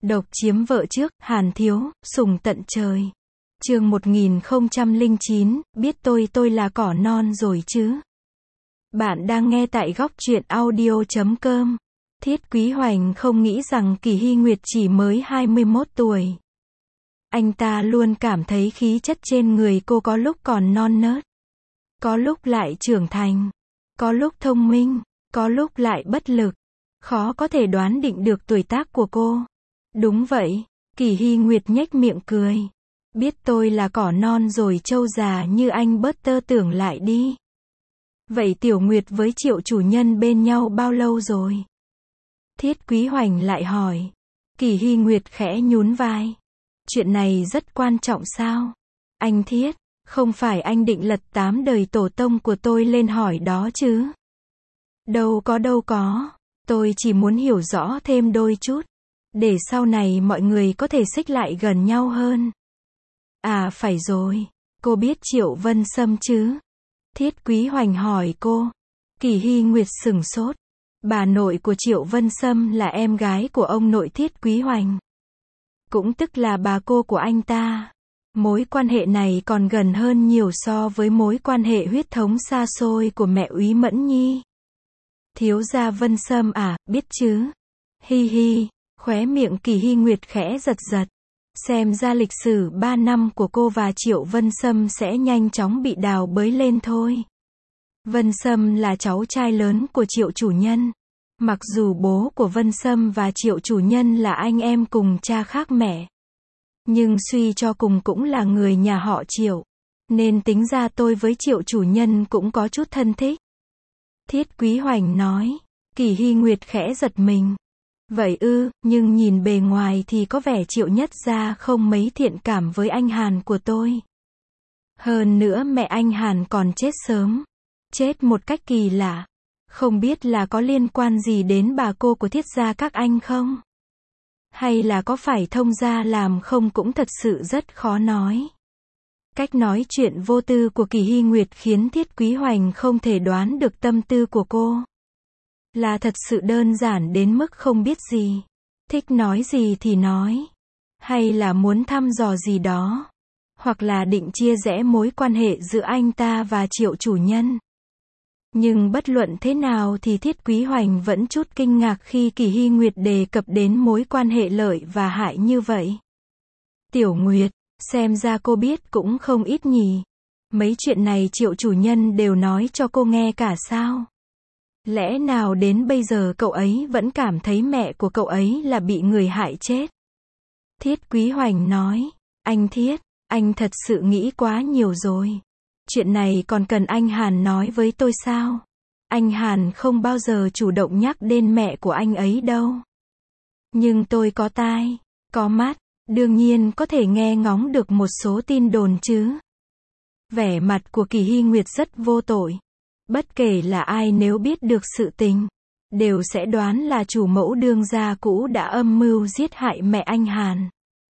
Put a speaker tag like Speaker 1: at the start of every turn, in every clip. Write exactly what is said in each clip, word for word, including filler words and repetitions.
Speaker 1: Độc chiếm vợ trước, Hàn Thiếu, sủng tận trời. Chương một nghìn không trăm lẻ chín, biết tôi tôi là cỏ non rồi chứ. Bạn đang nghe tại góc truyện audio chấm com. Thiết Quý Hoành không nghĩ rằng Kỳ Hy Nguyệt chỉ mới hai mươi mốt tuổi. Anh ta luôn cảm thấy khí chất trên người cô có lúc còn non nớt, có lúc lại trưởng thành, có lúc thông minh, có lúc lại bất lực. Khó có thể đoán định được tuổi tác của cô. Đúng vậy, Kỳ Hy Nguyệt nhếch miệng cười. Biết tôi là cỏ non rồi trâu già như anh bớt tơ tưởng lại đi. Vậy Tiểu Nguyệt với Triệu chủ nhân bên nhau bao lâu rồi? Thiết Quý Hoành lại hỏi. Kỳ Hy Nguyệt khẽ nhún vai. Chuyện này rất quan trọng sao? Anh Thiết, không phải anh định lật tám đời tổ tông của tôi lên hỏi đó chứ? Đâu có đâu có, tôi chỉ muốn hiểu rõ thêm đôi chút, để sau này mọi người có thể xích lại gần nhau hơn. À phải rồi, cô biết Triệu Vân Sâm chứ? Thiết Quý Hoành hỏi cô. Kỳ Hy Nguyệt sửng sốt. Bà nội của Triệu Vân Sâm là em gái của ông nội Thiết Quý Hoành, cũng tức là bà cô của anh ta. Mối quan hệ này còn gần hơn nhiều so với mối quan hệ huyết thống xa xôi của mẹ Úy Mẫn Nhi. Thiếu gia Vân Sâm à, biết chứ? Hi hi, khóe miệng Kỳ Hy Nguyệt khẽ giật giật. Xem ra lịch sử ba năm của cô và Triệu Vân Sâm sẽ nhanh chóng bị đào bới lên thôi. Vân Sâm là cháu trai lớn của Triệu chủ nhân. Mặc dù bố của Vân Sâm và Triệu chủ nhân là anh em cùng cha khác mẹ, nhưng suy cho cùng cũng là người nhà họ Triệu, nên tính ra tôi với Triệu chủ nhân cũng có chút thân thích. Thiết Quý Hoành nói. Kỳ Hy Nguyệt khẽ giật mình. Vậy ư, nhưng nhìn bề ngoài thì có vẻ Triệu nhất gia không mấy thiện cảm với anh Hàn của tôi. Hơn nữa mẹ anh Hàn còn chết sớm. Chết một cách kỳ lạ. Không biết là có liên quan gì đến bà cô của Thiết gia các anh không? Hay là có phải thông gia làm không cũng thật sự rất khó nói. Cách nói chuyện vô tư của Kỳ Hy Nguyệt khiến Thiết Quý Hoành không thể đoán được tâm tư của cô. Là thật sự đơn giản đến mức không biết gì, thích nói gì thì nói, hay là muốn thăm dò gì đó, hoặc là định chia rẽ mối quan hệ giữa anh ta và Triệu chủ nhân. Nhưng bất luận thế nào thì Thiết Quý Hoành vẫn chút kinh ngạc khi Kỳ Hy Nguyệt đề cập đến mối quan hệ lợi và hại như vậy. Tiểu Nguyệt, xem ra cô biết cũng không ít nhỉ. Mấy chuyện này Triệu chủ nhân đều nói cho cô nghe cả sao? Lẽ nào đến bây giờ cậu ấy vẫn cảm thấy mẹ của cậu ấy là bị người hại chết? Thiết Quý Hoành nói. Anh Thiết, anh thật sự nghĩ quá nhiều rồi. Chuyện này còn cần anh Hàn nói với tôi sao? Anh Hàn không bao giờ chủ động nhắc đến mẹ của anh ấy đâu. Nhưng tôi có tai, có mắt, đương nhiên có thể nghe ngóng được một số tin đồn chứ. Vẻ mặt của Kỳ Hy Nguyệt rất vô tội. Bất kể là ai nếu biết được sự tình, đều sẽ đoán là chủ mẫu đương gia cũ đã âm mưu giết hại mẹ anh Hàn.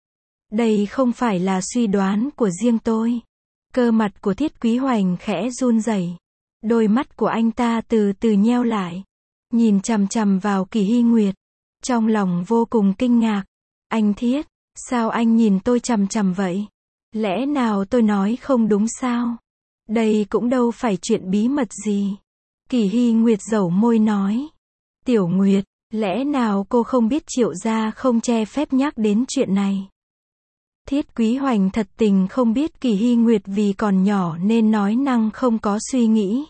Speaker 1: Đây không phải là suy đoán của riêng tôi. Cơ mặt của Thiết Quý Hoành khẽ run rẩy. Đôi mắt của anh ta từ từ nheo lại, nhìn chằm chằm vào Kỳ Hy Nguyệt, trong lòng vô cùng kinh ngạc. Anh Thiết, sao anh nhìn tôi chằm chằm vậy? Lẽ nào tôi nói không đúng sao? Đây cũng đâu phải chuyện bí mật gì. Kỳ Hy Nguyệt dẩu môi nói. Tiểu Nguyệt, lẽ nào cô không biết Triệu gia không che phép nhắc đến chuyện này? Thiết Quý Hoành thật tình không biết Kỳ Hy Nguyệt vì còn nhỏ nên nói năng không có suy nghĩ,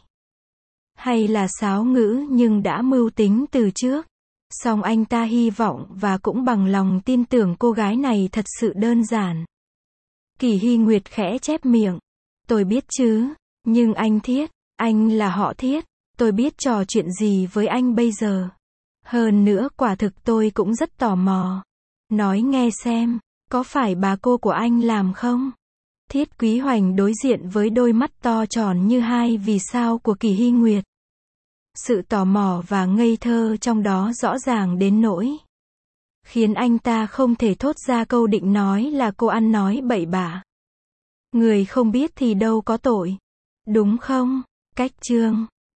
Speaker 1: hay là sáo ngữ nhưng đã mưu tính từ trước. Song anh ta hy vọng và cũng bằng lòng tin tưởng cô gái này thật sự đơn giản. Kỳ Hy Nguyệt khẽ chép miệng. Tôi biết chứ, nhưng anh Thiết, anh là họ Thiết, tôi biết trò chuyện gì với anh bây giờ. Hơn nữa quả thực tôi cũng rất tò mò. Nói nghe xem, có phải bà cô của anh làm không? Thiết Quý Hoành đối diện với đôi mắt to tròn như hai vì sao của Kỳ Hy Nguyệt. Sự tò mò và ngây thơ trong đó rõ ràng đến nỗi khiến anh ta không thể thốt ra câu định nói là cô ăn nói bậy bạ. Người không biết thì đâu có tội, đúng không? Cách chương